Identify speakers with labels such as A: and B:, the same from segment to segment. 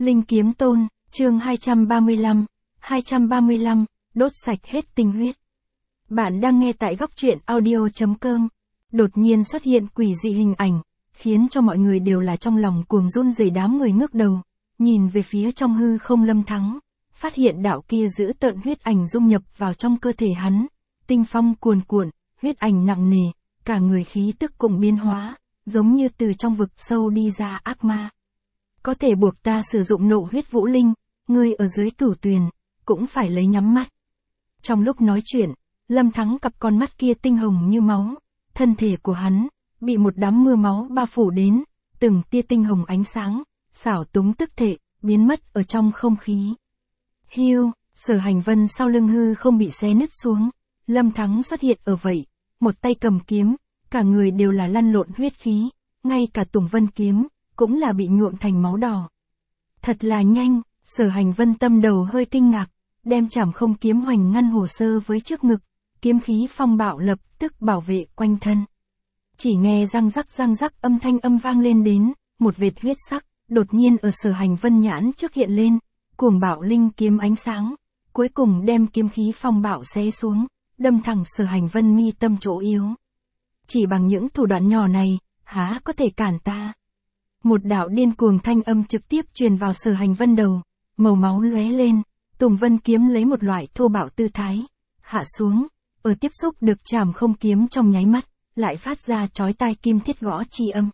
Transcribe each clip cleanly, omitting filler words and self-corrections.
A: Linh Kiếm Tôn, chương 235, đốt sạch hết tinh huyết. Bạn đang nghe tại góc truyện audio.com. Đột nhiên xuất hiện quỷ dị hình ảnh, khiến cho mọi người đều là trong lòng cuồng run rẩy. Đám người ngước đầu, nhìn về phía trong hư không Lâm Thắng, phát hiện đạo kia giữ tợn huyết ảnh dung nhập vào trong cơ thể hắn, tinh phong cuồn cuộn, huyết ảnh nặng nề, cả người khí tức cũng biến hóa, giống như từ trong vực sâu đi ra ác ma. Có thể buộc ta sử dụng nộ huyết vũ linh, ngươi ở dưới cửu tuyền, cũng phải lấy nhắm mắt. Trong lúc nói chuyện, Lâm Thắng cặp con mắt kia tinh hồng như máu, thân thể của hắn, bị một đám mưa máu bao phủ đến, từng tia tinh hồng ánh sáng, xảo túng tức thể, biến mất ở trong không khí. Hiu, Sở Hành Vân sau lưng hư không bị xé nứt xuống, Lâm Thắng xuất hiện ở vậy, một tay cầm kiếm, cả người đều là lăn lộn huyết khí, ngay cả Tùng Vân kiếm, cũng là bị nhuộm thành máu đỏ. Thật là nhanh, Sở Hành Vân tâm đầu hơi kinh ngạc, đem Trảm Không kiếm hoành ngăn hồ sơ với trước ngực, kiếm khí phong bạo lập tức bảo vệ quanh thân. Chỉ nghe răng rắc âm thanh vang lên đến, một vệt huyết sắc, đột nhiên ở Sở Hành Vân nhãn trước hiện lên, cuồng bạo linh kiếm ánh sáng, cuối cùng đem kiếm khí phong bạo xé xuống, đâm thẳng Sở Hành Vân mi tâm chỗ yếu. Chỉ bằng những thủ đoạn nhỏ này, há có thể cản ta? Một đạo điên cuồng thanh âm trực tiếp truyền vào Sở Hành Vân đầu, màu máu lóe lên, Tùng Vân kiếm lấy một loại thô bạo tư thái, hạ xuống, ở tiếp xúc được Trảm Không kiếm trong nháy mắt, lại phát ra chói tai kim thiết gõ chi âm.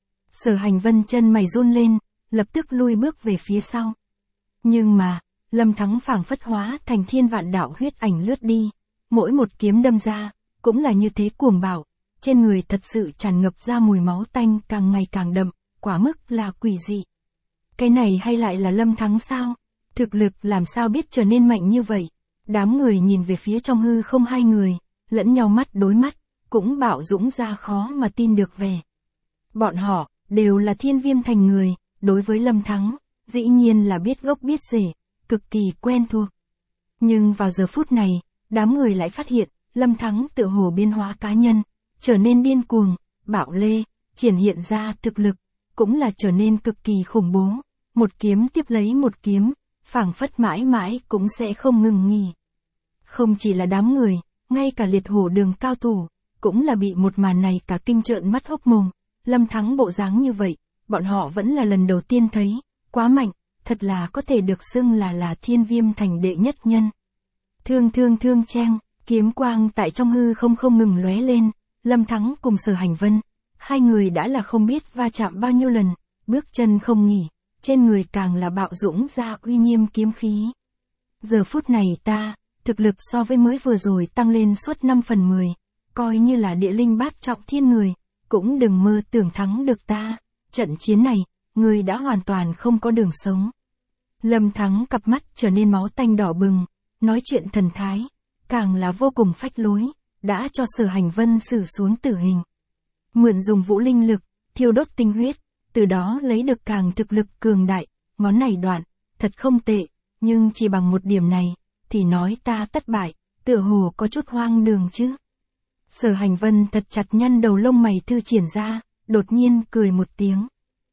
A: Sở Hành Vân chân mày run lên, lập tức lui bước về phía sau. Nhưng mà, Lâm Thắng phảng phất hóa thành thiên vạn đạo huyết ảnh lướt đi, mỗi một kiếm đâm ra, cũng là như thế cuồng bạo, trên người thật sự tràn ngập ra mùi máu tanh càng ngày càng đậm, quả mức là quỷ dị. Cái này hay lại là Lâm Thắng sao? Thực lực làm sao biết trở nên mạnh như vậy? Đám người nhìn về phía trong hư không hai người, lẫn nhau mắt đối mắt, cũng bạo dũng ra khó mà tin được về. Bọn họ, đều là Thiên Viêm thành người, đối với Lâm Thắng, dĩ nhiên là biết gốc biết rễ, cực kỳ quen thuộc. Nhưng vào giờ phút này, đám người lại phát hiện, Lâm Thắng tựa hồ biến hóa cá nhân, trở nên điên cuồng, bạo lê, triển hiện ra thực lực, cũng là trở nên cực kỳ khủng bố, một kiếm tiếp lấy một kiếm, phảng phất mãi mãi cũng sẽ không ngừng nghỉ. Không chỉ là đám người, ngay cả liệt hổ đường cao thủ, cũng là bị một màn này cả kinh trợn mắt hốc mồm. Lâm Thắng bộ dáng như vậy, bọn họ vẫn là lần đầu tiên thấy, quá mạnh, thật là có thể được xưng là Thiên Viêm thành đệ nhất nhân. Thương cheng, kiếm quang tại trong hư không ngừng lóe lên, Lâm Thắng cùng Sở Hành Vân, hai người đã là không biết va chạm bao nhiêu lần, bước chân không nghỉ, trên người càng là bạo dũng ra uy nghiêm kiếm khí. Giờ phút này ta, thực lực so với mới vừa rồi tăng lên suốt 5 phần 10, coi như là địa linh bát trọng thiên người, cũng đừng mơ tưởng thắng được ta, trận chiến này, người đã hoàn toàn không có đường sống. Lâm Thắng cặp mắt trở nên máu tanh đỏ bừng, nói chuyện thần thái, càng là vô cùng phách lối, đã cho Sở Hành Vân xử xuống tử hình. Mượn dùng vũ linh lực, thiêu đốt tinh huyết, từ đó lấy được càng thực lực cường đại, ngón này đoạn, thật không tệ, nhưng chỉ bằng một điểm này, thì nói ta thất bại, tựa hồ có chút hoang đường chứ. Sở Hành Vân thật chặt nhăn đầu lông mày thư triển ra, đột nhiên cười một tiếng.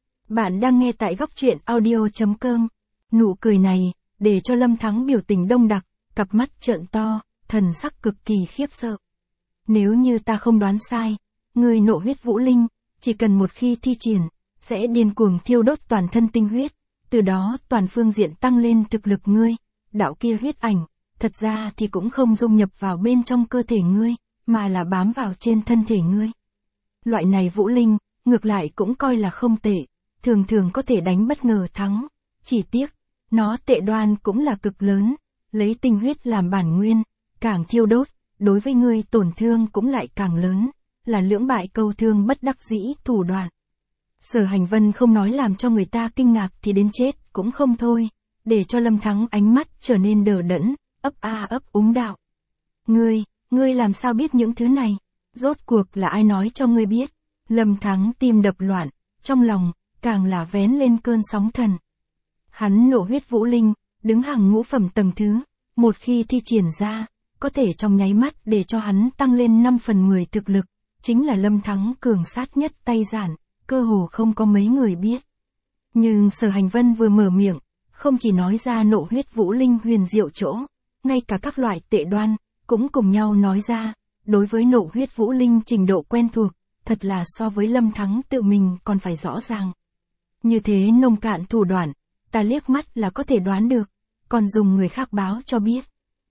A: Bạn đang nghe tại góc truyện audio.com. Nụ cười này, để cho Lâm Thắng biểu tình đông đặc, cặp mắt trợn to, thần sắc cực kỳ khiếp sợ. Nếu như ta không đoán sai, người nộ huyết vũ linh, chỉ cần một khi thi triển, sẽ điên cuồng thiêu đốt toàn thân tinh huyết, từ đó toàn phương diện tăng lên thực lực ngươi. Đạo kia huyết ảnh, thật ra thì cũng không dung nhập vào bên trong cơ thể ngươi, mà là bám vào trên thân thể ngươi. Loại này vũ linh, ngược lại cũng coi là không tệ, thường có thể đánh bất ngờ thắng, chỉ tiếc, nó tệ đoan cũng là cực lớn, lấy tinh huyết làm bản nguyên, càng thiêu đốt, đối với ngươi tổn thương cũng lại càng lớn, là lưỡng bại câu thương bất đắc dĩ thủ đoạn. Sở Hành Vân không nói làm cho người ta kinh ngạc thì đến chết cũng không thôi, để cho Lâm Thắng ánh mắt trở nên đờ đẫn, ấp úng đạo. Ngươi làm sao biết những thứ này? Rốt cuộc là ai nói cho ngươi biết? Lâm Thắng tim đập loạn, trong lòng, càng là vén lên cơn sóng thần. Hắn nộ huyết vũ linh, đứng hàng ngũ phẩm tầng thứ, một khi thi triển ra, có thể trong nháy mắt để cho hắn tăng lên 5 phần 10 thực lực, chính là Lâm Thắng cường sát nhất tay giản, cơ hồ không có mấy người biết. Nhưng Sở Hành Vân vừa mở miệng, không chỉ nói ra nộ huyết vũ linh huyền diệu chỗ, ngay cả các loại tệ đoan, cũng cùng nhau nói ra, đối với nộ huyết vũ linh trình độ quen thuộc, thật là so với Lâm Thắng tự mình còn phải rõ ràng. Như thế nông cạn thủ đoạn, ta liếc mắt là có thể đoán được, còn dùng người khác báo cho biết.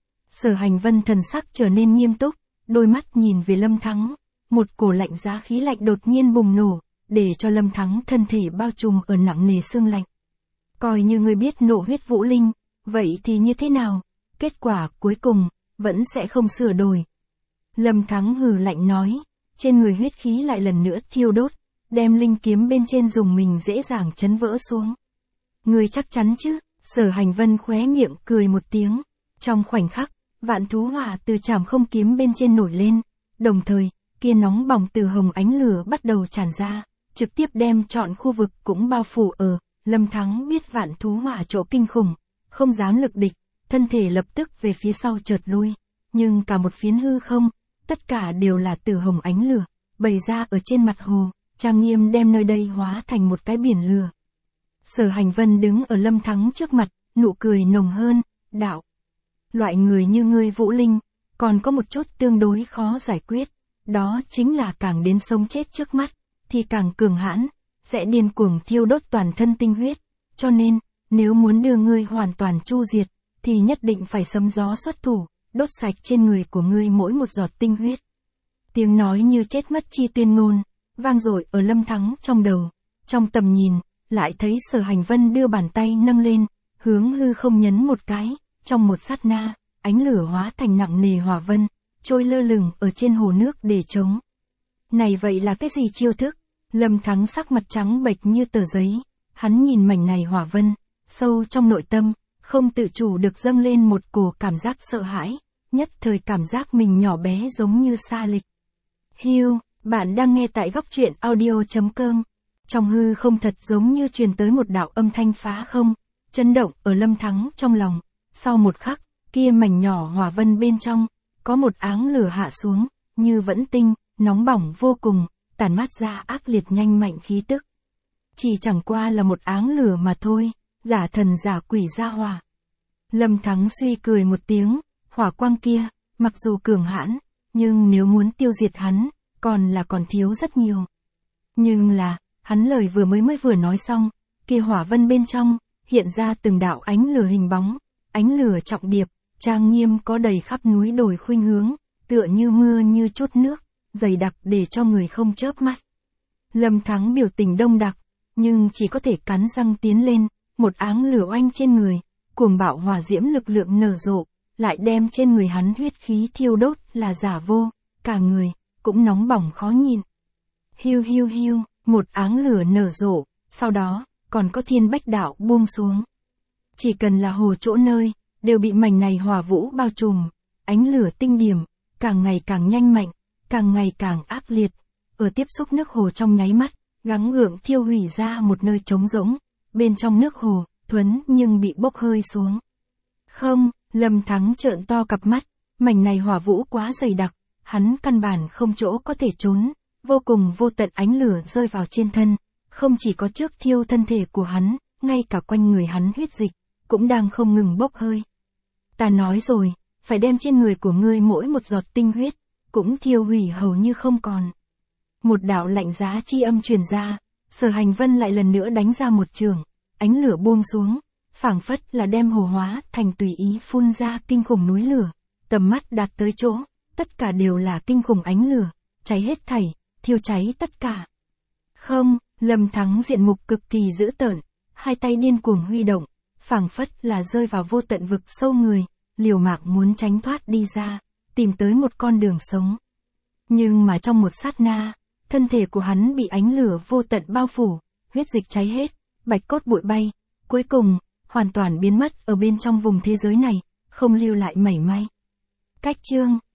A: Sở Hành Vân thần sắc trở nên nghiêm túc, đôi mắt nhìn về Lâm Thắng, một cổ lạnh giá khí lạnh đột nhiên bùng nổ, để cho Lâm Thắng thân thể bao trùm ở nặng nề sương lạnh. Coi như ngươi biết nộ huyết vũ linh, vậy thì như thế nào? Kết quả cuối cùng, vẫn sẽ không sửa đổi. Lâm Thắng hừ lạnh nói, trên người huyết khí lại lần nữa thiêu đốt, đem linh kiếm bên trên dùng mình dễ dàng chấn vỡ xuống. Ngươi chắc chắn chứ? Sở Hành Vân khóe miệng cười một tiếng. Trong khoảnh khắc, vạn thú hỏa từ trảm không kiếm bên trên nổi lên, đồng thời, kia nóng bỏng từ hồng ánh lửa bắt đầu tràn ra, trực tiếp đem trọn khu vực cũng bao phủ ở. Lâm Thắng biết vạn thú hỏa chỗ kinh khủng, không dám lực địch, thân thể lập tức về phía sau chợt lui, nhưng cả một phiến hư không, tất cả đều là từ hồng ánh lửa, bày ra ở trên mặt hồ, trang nghiêm đem nơi đây hóa thành một cái biển lửa. Sở Hành Vân đứng ở Lâm Thắng trước mặt, nụ cười nồng hơn, đạo. Loại người như ngươi Vũ Linh, còn có một chút tương đối khó giải quyết, đó chính là càng đến sống chết trước mắt, thì càng cường hãn, sẽ điên cuồng thiêu đốt toàn thân tinh huyết, cho nên, nếu muốn đưa ngươi hoàn toàn chu diệt, thì nhất định phải sấm gió xuất thủ, đốt sạch trên người của ngươi mỗi một giọt tinh huyết. Tiếng nói như chết mất chi tuyên ngôn, vang dội ở Lâm Thắng trong đầu, trong tầm nhìn, lại thấy Sở Hành Vân đưa bàn tay nâng lên, hướng hư không nhấn một cái, trong một sát na, ánh lửa hóa thành nặng nề hỏa vân, trôi lơ lửng ở trên hồ nước để trống. Này vậy là cái gì chiêu thức? Lâm Thắng sắc mặt trắng bệch như tờ giấy, hắn nhìn mảnh này hỏa vân, sâu trong nội tâm, không tự chủ được dâng lên một cổ cảm giác sợ hãi, nhất thời cảm giác mình nhỏ bé giống như sa lịch. Hiu, bạn đang nghe tại góc truyện audio.com. Trong hư không thật giống như truyền tới một đạo âm thanh phá không, chấn động ở Lâm Thắng trong lòng. Sau một khắc, kia mảnh nhỏ hỏa vân bên trong, có một áng lửa hạ xuống, như vẫn tinh, nóng bỏng vô cùng, tản mát ra ác liệt nhanh mạnh khí tức. Chỉ chẳng qua là một áng lửa mà thôi, giả thần giả quỷ ra hỏa. Lâm Thắng suy cười một tiếng, hỏa quang kia, mặc dù cường hãn, nhưng nếu muốn tiêu diệt hắn, còn thiếu rất nhiều. Nhưng là, hắn lời mới vừa nói xong, kia hỏa vân bên trong, hiện ra từng đạo ánh lửa hình bóng, ánh lửa trọng điệp, trang nghiêm có đầy khắp núi đồi khuynh hướng, tựa như mưa như chút nước, dày đặc để cho người không chớp mắt. Lâm Thắng biểu tình đông đặc, nhưng chỉ có thể cắn răng tiến lên, một áng lửa oanh trên người, cuồng bạo hỏa diễm lực lượng nở rộ, lại đem trên người hắn huyết khí thiêu đốt là giả vô, cả người, cũng nóng bỏng khó nhìn. Hiu hiu hiu, một áng lửa nở rộ, sau đó, còn có thiên bách đạo buông xuống. Chỉ cần là hồ chỗ nơi, đều bị mảnh này hỏa vũ bao trùm, ánh lửa tinh điểm, càng ngày càng nhanh mạnh, càng ngày càng ác liệt, ở tiếp xúc nước hồ trong nháy mắt, gắng gượng thiêu hủy ra một nơi trống rỗng, bên trong nước hồ, thuấn nhưng bị bốc hơi xuống. Không, Lâm Thắng trợn to cặp mắt, mảnh này hỏa vũ quá dày đặc, hắn căn bản không chỗ có thể trốn, vô cùng vô tận ánh lửa rơi vào trên thân, không chỉ có trước thiêu thân thể của hắn, ngay cả quanh người hắn huyết dịch, cũng đang không ngừng bốc hơi. Ta nói rồi, phải đem trên người của ngươi mỗi một giọt tinh huyết, cũng thiêu hủy hầu như không còn. Một đạo lạnh giá chi âm truyền ra, Sở Hành Vân lại lần nữa đánh ra một trường, ánh lửa buông xuống, phảng phất là đem hồ hóa thành tùy ý phun ra kinh khủng núi lửa, tầm mắt đạt tới chỗ, tất cả đều là kinh khủng ánh lửa, cháy hết thảy, thiêu cháy tất cả. Không, Lâm Thắng diện mục cực kỳ dữ tợn, hai tay điên cuồng huy động, phảng phất là rơi vào vô tận vực sâu người, liều mạng muốn tránh thoát đi ra, tìm tới một con đường sống. Nhưng mà trong một sát na, thân thể của hắn bị ánh lửa vô tận bao phủ, huyết dịch cháy hết, bạch cốt bụi bay, cuối cùng, hoàn toàn biến mất ở bên trong vùng thế giới này, không lưu lại mảy may. Cách chương